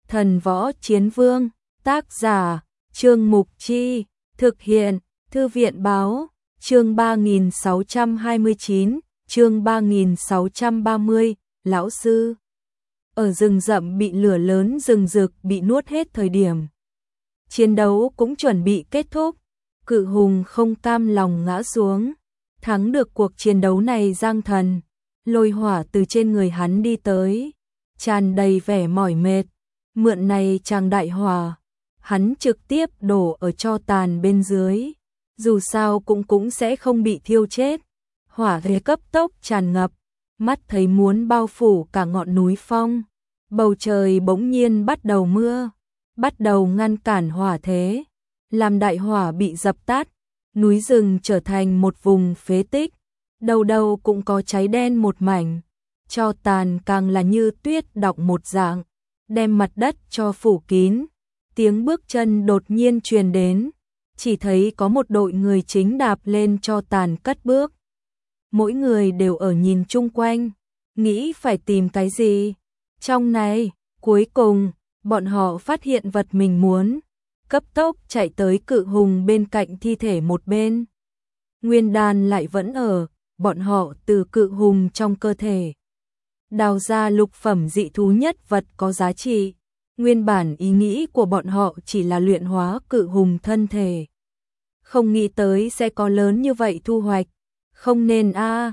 Thần Võ Chiến Vương, tác giả, Trương Mục Chi, thực hiện, Thư viện Báo, chương 3629, chương 3630, lão sư. Ở rừng rậm bị lửa lớn rừng rực bị nuốt hết thời điểm. Chiến đấu cũng chuẩn bị kết thúc, Cự Hùng không cam lòng ngã xuống. Thắng được cuộc chiến đấu này Giang Thần, lôi hỏa từ trên người hắn đi tới, tràn đầy vẻ mỏi mệt, mượn này chàng đại hỏa, hắn trực tiếp đổ ở tro tàn bên dưới, dù sao cũng sẽ không bị thiêu chết. Hỏa thế cấp tốc tràn ngập, mắt thấy muốn bao phủ cả ngọn núi phong, bầu trời bỗng nhiên bắt đầu mưa, bắt đầu ngăn cản hỏa thế, làm đại hỏa bị dập tắt, núi rừng trở thành một vùng phế tích, đầu đầu cũng có cháy đen một mảnh, tro tàn càng là như tuyết đọng một dạng, đem mặt đất cho phủ kín. Tiếng bước chân đột nhiên truyền đến, chỉ thấy có một đội người chính đạp lên tro tàn cất bước. Mỗi người đều ở nhìn chung quanh, nghĩ phải tìm cái gì. Trong này, cuối cùng, bọn họ phát hiện vật mình muốn, cấp tốc chạy tới Cự Hùng bên cạnh thi thể một bên. Nguyên đan lại vẫn ở, bọn họ từ Cự Hùng trong cơ thể đào ra lục phẩm dị thú nhất vật có giá trị. Nguyên bản ý nghĩ của bọn họ chỉ là luyện hóa Cự Hùng thân thể. Không nghĩ tới sẽ có lớn như vậy thu hoạch. Không nên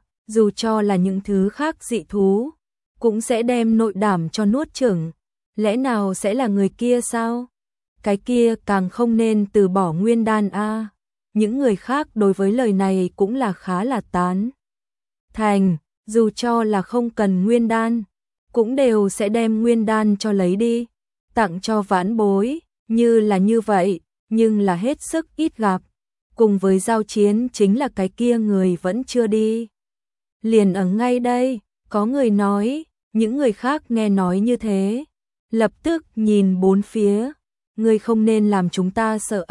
dù cho là những thứ khác dị thú, cũng sẽ đem nội đảm cho nuốt chửng. Lẽ nào sẽ là người kia sao? Cái kia càng không nên từ bỏ nguyên đan Những người khác đối với lời này cũng là khá là tán thành, dù cho là không cần nguyên đan, cũng đều sẽ đem nguyên đan cho lấy đi, tặng cho vãn bối, như là như vậy, nhưng là hết sức ít gặp. Cùng với giao chiến chính là cái kia người vẫn chưa đi. Liền ở ngay đây, có người nói, những người khác nghe nói như thế, lập tức nhìn bốn phía, người không nên làm chúng ta sợ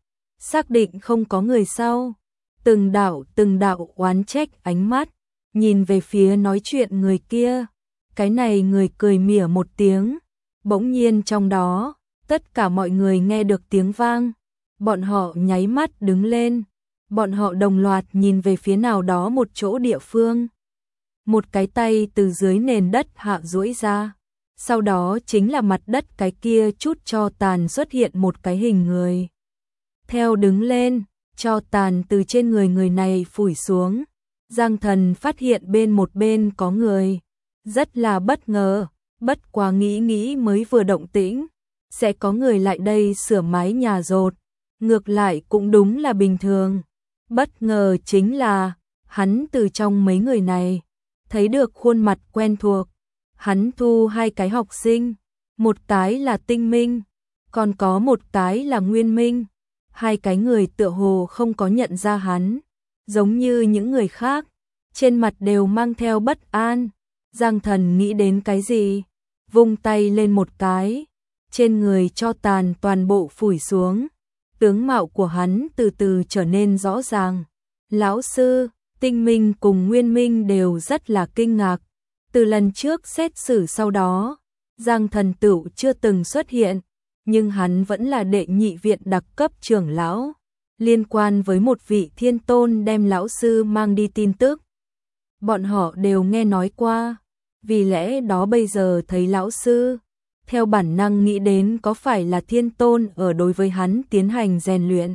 xác định không có người sau. Từng đạo oán trách ánh mắt, nhìn về phía nói chuyện người kia, cái này người cười mỉa một tiếng, bỗng nhiên trong đó, tất cả mọi người nghe được tiếng vang. Bọn họ nháy mắt đứng lên, bọn họ đồng loạt nhìn về phía nào đó một chỗ địa phương. Một cái tay từ dưới nền đất hạ duỗi ra, sau đó chính là mặt đất cái kia chút tro tàn xuất hiện một cái hình người. Theo đứng lên, tro tàn từ trên người người này phủi xuống. Giang Thần phát hiện một bên có người, rất là bất ngờ, bất quá nghĩ mới vừa động tĩnh, sẽ có người lại đây sửa mái nhà rột. Ngược lại cũng đúng là bình thường. Bất ngờ chính là, hắn từ trong mấy người này, thấy được khuôn mặt quen thuộc. Hắn thu hai cái học sinh, một cái là Tinh Minh, còn có một cái là Nguyên Minh. Hai cái người tựa hồ không có nhận ra hắn, giống như những người khác, trên mặt đều mang theo bất an. Giang Thần nghĩ đến cái gì, vung tay lên một cái, trên người cho tàn toàn bộ phủi xuống. Tướng mạo của hắn từ từ trở nên rõ ràng. Lão sư, Tinh Minh cùng Nguyên Minh đều rất là kinh ngạc. Từ lần trước xét xử sau đó, Giang Thần Tửu chưa từng xuất hiện, nhưng hắn vẫn là đệ nhị viện đặc cấp trưởng lão, liên quan với một vị thiên tôn đem lão sư mang đi tin tức. Bọn họ đều nghe nói qua, vì lẽ đó bây giờ thấy lão sư, theo bản năng nghĩ đến có phải là thiên tôn ở đối với hắn tiến hành rèn luyện.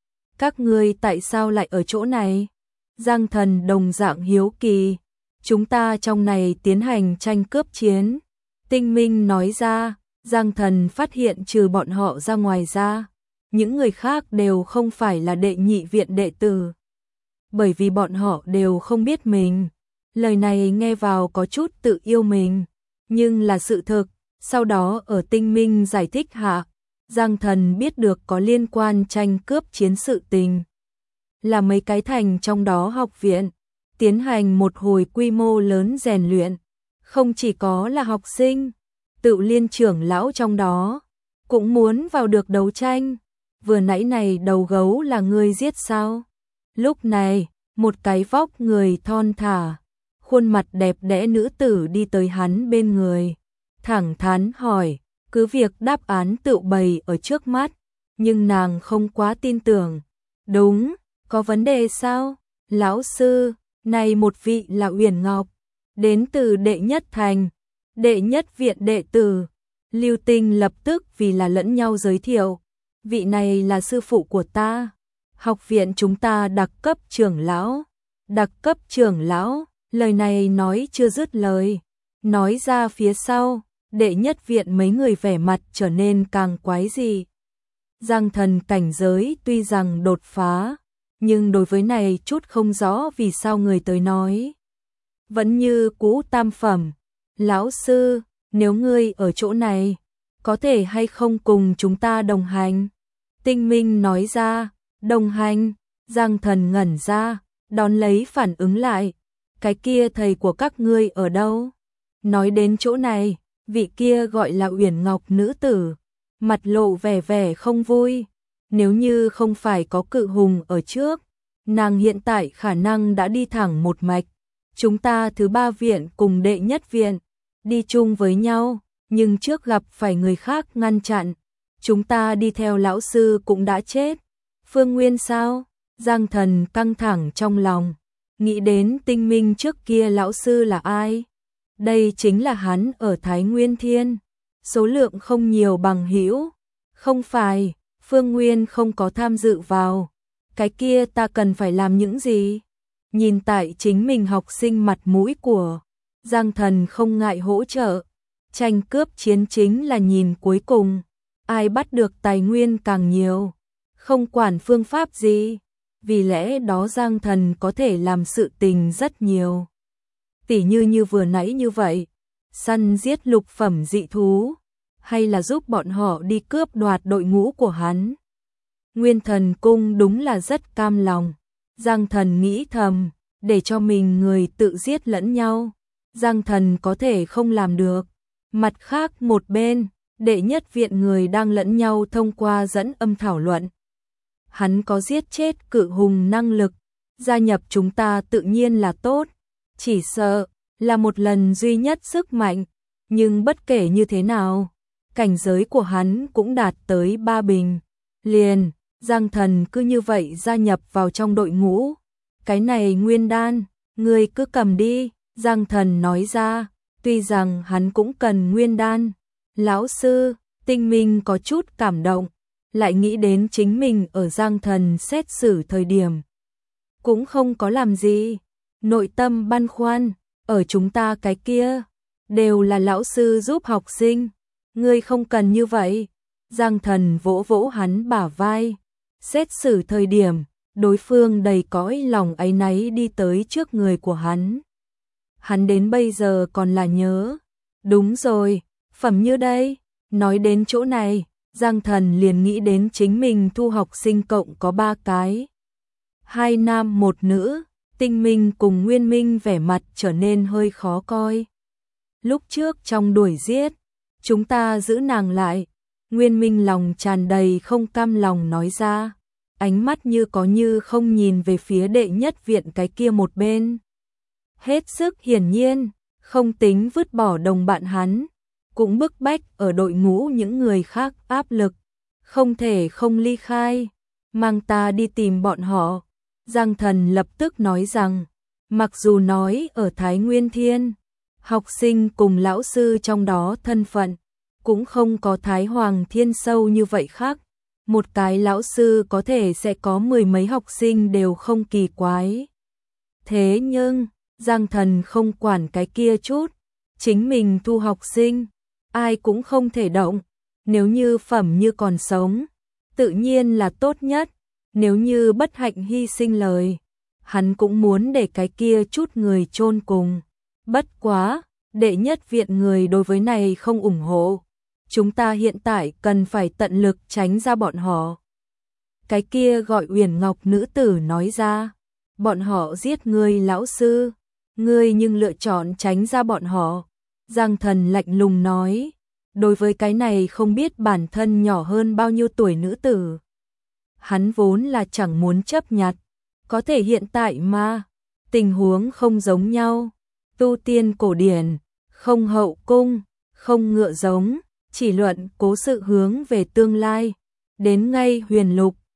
Các ngươi tại sao lại ở chỗ này? Giang Thần đồng dạng hiếu kỳ. Chúng ta trong này tiến hành tranh cướp chiến. Tinh Minh nói ra. Giang Thần phát hiện trừ bọn họ ra ngoài ra, những người khác đều không phải là đệ nhị viện đệ tử. Bởi vì bọn họ đều không biết mình. Lời này nghe vào có chút tự yêu mình, nhưng là sự thực. Sau đó ở Tinh Minh giải thích hạ, Giang Thần biết được có liên quan tranh cướp chiến sự tình. Là mấy cái thành trong đó học viện, tiến hành một hồi quy mô lớn rèn luyện. Không chỉ có là học sinh, Tự Liên trưởng lão trong đó, cũng muốn vào được đấu tranh. Vừa nãy này đầu gấu là ngươi giết sao? Lúc này, một cái vóc người thon thả, khuôn mặt đẹp đẽ nữ tử đi tới hắn bên người. Thẳng thắn hỏi, Cứ việc đáp án tự bày ở trước mắt, nhưng nàng không quá tin tưởng. Đúng, có vấn đề sao? Lão sư, này một vị là Uyển Ngọc, đến từ đệ nhất thành, đệ nhất viện đệ tử. Lưu Tinh lập tức vì là lẫn nhau giới thiệu, vị này là sư phụ của ta, học viện chúng ta đặc cấp trưởng lão. Đặc cấp trưởng lão, lời này nói chưa dứt lời, nói ra phía sau, đệ nhất viện mấy người vẻ mặt trở nên càng quái dị. Giang Thần cảnh giới tuy rằng đột phá, nhưng đối với này chút không rõ vì sao người tới nói. Vẫn như cũ tam phẩm, lão sư, nếu ngươi ở chỗ này, có thể hay không cùng chúng ta đồng hành? Tinh Minh nói ra, đồng hành, Giang Thần ngẩn ra, đón lấy phản ứng lại, cái kia thầy của các ngươi ở đâu? Nói đến chỗ này, vị kia gọi là Uyển Ngọc nữ tử, mặt lộ vẻ vẻ không vui, nếu như không phải có Cự Hùng ở trước, nàng hiện tại khả năng đã đi thẳng một mạch. Chúng ta thứ ba viện cùng đệ nhất viện, đi chung với nhau, nhưng trước gặp phải người khác ngăn chặn, chúng ta đi theo lão sư cũng đã chết. Phương Nguyên sao? Giang Thần căng thẳng trong lòng, nghĩ đến Tinh Minh trước kia lão sư là ai? Đây chính là hắn ở Thái Nguyên Thiên, số lượng không nhiều bằng hữu. Không phải, Phương Nguyên không có tham dự vào, cái kia ta cần phải làm những gì? Nhìn tại chính mình học sinh mặt mũi của Giang Thần không ngại hỗ trợ, tranh cướp chiến chính là nhìn cuối cùng, ai bắt được tài nguyên càng nhiều, không quản phương pháp gì, vì lẽ đó Giang Thần có thể làm sự tình rất nhiều. Tỉ như vừa nãy như vậy, săn giết lục phẩm dị thú, hay là giúp bọn họ đi cướp đoạt đội ngũ của hắn. Nguyên Thần Cung đúng là rất cam lòng. Giang Thần nghĩ thầm, để cho mình người tự giết lẫn nhau, Giang Thần có thể không làm được. Mặt khác một bên, đệ nhất viện người đang lẫn nhau thông qua dẫn âm thảo luận. Hắn có giết chết Cự Hùng năng lực, gia nhập chúng ta tự nhiên là tốt, chỉ sợ là một lần duy nhất sức mạnh, nhưng bất kể như thế nào, cảnh giới của hắn cũng đạt tới 3 bình. Liền, Giang Thần cứ như vậy gia nhập vào trong đội ngũ. Cái này nguyên đan, ngươi cứ cầm đi, Giang Thần nói ra, tuy rằng hắn cũng cần nguyên đan. Lão sư, Tinh Minh có chút cảm động, lại nghĩ đến chính mình ở Giang Thần xét xử thời điểm. Cũng không có làm gì, nội tâm băn khoăn, ở chúng ta cái kia, đều là lão sư giúp học sinh, ngươi không cần như vậy. Giang Thần vỗ vỗ hắn bả vai, xét xử thời điểm, đối phương đầy cõi lòng áy náy đi tới trước người của hắn. Hắn đến bây giờ còn là nhớ, đúng rồi, phẩm như đây, nói đến chỗ này, Giang Thần liền nghĩ đến chính mình thu học sinh cộng có 3 cái. 2 nam 1 nữ, Tinh Minh cùng Nguyên Minh vẻ mặt trở nên hơi khó coi. Lúc trước trong đuổi giết, chúng ta giữ nàng lại, Nguyên Minh lòng tràn đầy không cam lòng nói ra, ánh mắt như có như không nhìn về phía đệ nhất viện cái kia một bên. Hết sức hiển nhiên, không tính vứt bỏ đồng bạn hắn, cũng bức bách ở đội ngũ những người khác áp lực, không thể không ly khai, mang ta đi tìm bọn họ. Giang Thần lập tức nói rằng, mặc dù nói ở Thái Nguyên Thiên, học sinh cùng lão sư trong đó thân phận, cũng không có Thái Hoàng Thiên sâu như vậy khác. Một cái lão sư có thể sẽ có 10 mấy học sinh đều không kỳ quái. Thế nhưng, Giang Thần không quản cái kia chút, chính mình thu học sinh, ai cũng không thể động, nếu như phẩm như còn sống, tự nhiên là tốt nhất, nếu như bất hạnh hy sinh lời, hắn cũng muốn để cái kia chút người chôn cùng. Bất quá, đệ nhất viện người đối với này không ủng hộ. Chúng ta hiện tại cần phải tận lực tránh ra bọn họ. Cái kia gọi Uyển Ngọc nữ tử nói ra, bọn họ giết ngươi lão sư, ngươi nhưng lựa chọn tránh ra bọn họ. Giang Thần lạnh lùng nói, đối với cái này không biết bản thân nhỏ hơn bao nhiêu tuổi nữ tử. Hắn vốn là chẳng muốn chấp nhặt, có thể hiện tại mà, tình huống không giống nhau, tu tiên cổ điển, không hậu cung, không ngựa giống. chỉ luận cố sự hướng về tương lai. Đến ngay huyền lục,